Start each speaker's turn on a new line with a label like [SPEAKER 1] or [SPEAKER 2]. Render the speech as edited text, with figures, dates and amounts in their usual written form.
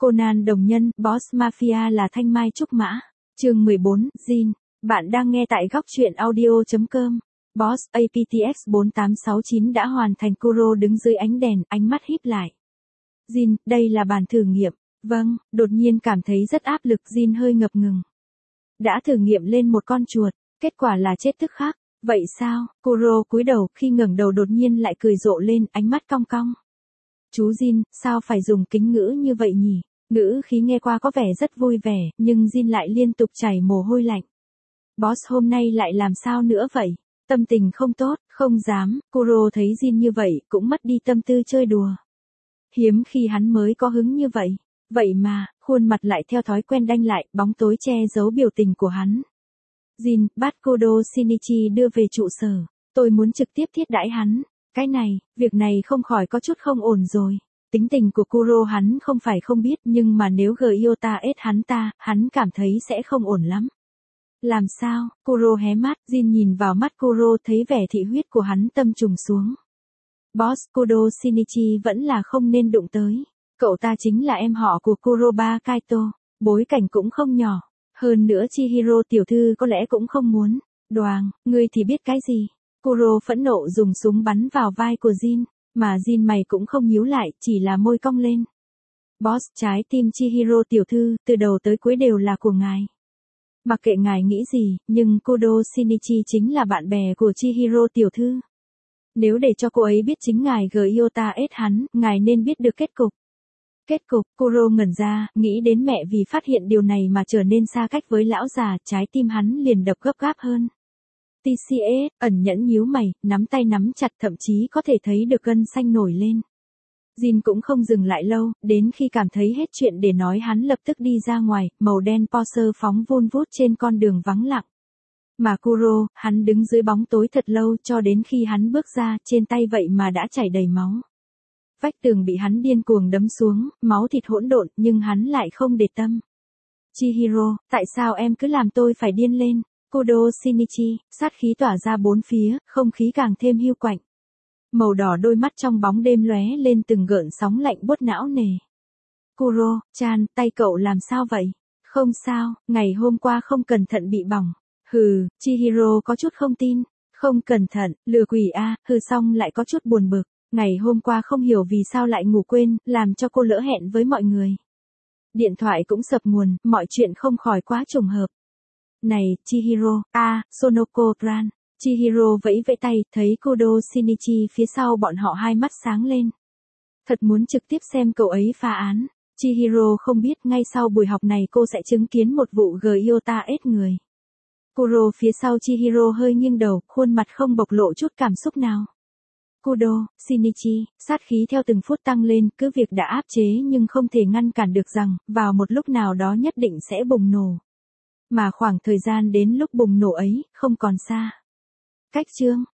[SPEAKER 1] Conan đồng nhân, Boss Mafia là thanh mai trúc mã. Chương 14, Jin. Bạn đang nghe tại góc truyện audio.com. Boss APTX 4869 đã hoàn thành. Kuro đứng dưới ánh đèn, ánh mắt híp lại. Jin, đây là bàn thử nghiệm. Vâng, đột nhiên cảm thấy rất áp lực. Jin hơi ngập ngừng. Đã thử nghiệm lên một con chuột, kết quả là chết tức khắc. Vậy sao? Kuro cúi đầu, khi ngẩng đầu đột nhiên lại cười rộ lên, ánh mắt cong cong. Chú Jin, sao phải dùng kính ngữ như vậy nhỉ? Ngữ khí nghe qua có vẻ rất vui vẻ, nhưng Jin lại liên tục chảy mồ hôi lạnh. Boss hôm nay lại làm sao nữa vậy? Tâm tình không tốt, không dám. Kuro thấy Jin như vậy, cũng mất đi tâm tư chơi đùa. Hiếm khi hắn mới có hứng như vậy. Vậy mà, khuôn mặt lại theo thói quen đanh lại, bóng tối che giấu biểu tình của hắn. Jin, bắt Kodo Shinichi đưa về trụ sở. Tôi muốn trực tiếp thiết đãi hắn. Cái này, việc này không khỏi có chút không ổn rồi. Tính tình của Kuro hắn không phải không biết, nhưng mà nếu Gyota ết hắn cảm thấy sẽ không ổn lắm. Làm sao? Kuro hé mắt, Jin nhìn vào mắt Kuro thấy vẻ thị huyết của hắn tâm trùng xuống. Boss, Kodo Shinichi vẫn là không nên đụng tới. Cậu ta chính là em họ của Kuroba Kaito, bối cảnh cũng không nhỏ. Hơn nữa Chihiro tiểu thư có lẽ cũng không muốn. Đoàng, ngươi thì biết cái gì? Kuro phẫn nộ dùng súng bắn vào vai của Jin, mà Jin mày cũng không nhíu lại, chỉ là môi cong lên. Boss, trái tim Chihiro tiểu thư, từ đầu tới cuối đều là của ngài. Mặc kệ ngài nghĩ gì, nhưng Kodo Shinichi chính là bạn bè của Chihiro tiểu thư. Nếu để cho cô ấy biết chính ngài Gyota ết hắn, ngài nên biết được kết cục. Kết cục, Kuro ngẩn ra, nghĩ đến mẹ vì phát hiện điều này mà trở nên xa cách với lão già, trái tim hắn liền đập gấp gáp hơn. TCE, ẩn nhẫn nhíu mày, nắm tay nắm chặt, thậm chí có thể thấy được gân xanh nổi lên. Jin cũng không dừng lại lâu, đến khi cảm thấy hết chuyện để nói hắn lập tức đi ra ngoài, màu đen Porsche phóng vun vút trên con đường vắng lặng. Mà Kuro, hắn đứng dưới bóng tối thật lâu cho đến khi hắn bước ra, trên tay vậy mà đã chảy đầy máu. Vách tường bị hắn điên cuồng đấm xuống, máu thịt hỗn độn, nhưng hắn lại không để tâm. Chihiro, tại sao em cứ làm tôi phải điên lên? Kodo Shinichi, sát khí tỏa ra bốn phía, không khí càng thêm hiu quạnh. Màu đỏ đôi mắt trong bóng đêm lóe lên từng gợn sóng lạnh buốt não nề. Kuro-chan, tay cậu làm sao vậy? Không sao, ngày hôm qua không cẩn thận bị bỏng. Hừ, Chihiro có chút không tin. Không cẩn thận, lừa quỷ a, hừ xong lại có chút buồn bực. Ngày hôm qua không hiểu vì sao lại ngủ quên, làm cho cô lỡ hẹn với mọi người. Điện thoại cũng sập nguồn, mọi chuyện không khỏi quá trùng hợp. Này, Chihiro, Sonoko-ran. Chihiro vẫy vẫy tay, thấy Kodo Shinichi phía sau bọn họ hai mắt sáng lên. Thật muốn trực tiếp xem cậu ấy phá án. Chihiro không biết ngay sau buổi học này cô sẽ chứng kiến một vụ Gyota ết người. Kuro phía sau Chihiro hơi nghiêng đầu, khuôn mặt không bộc lộ chút cảm xúc nào. Kodo, Shinichi, sát khí theo từng phút tăng lên, cứ việc đã áp chế nhưng không thể ngăn cản được rằng, vào một lúc nào đó nhất định sẽ bùng nổ. Mà khoảng thời gian đến lúc bùng nổ ấy, không còn xa. Cách chương.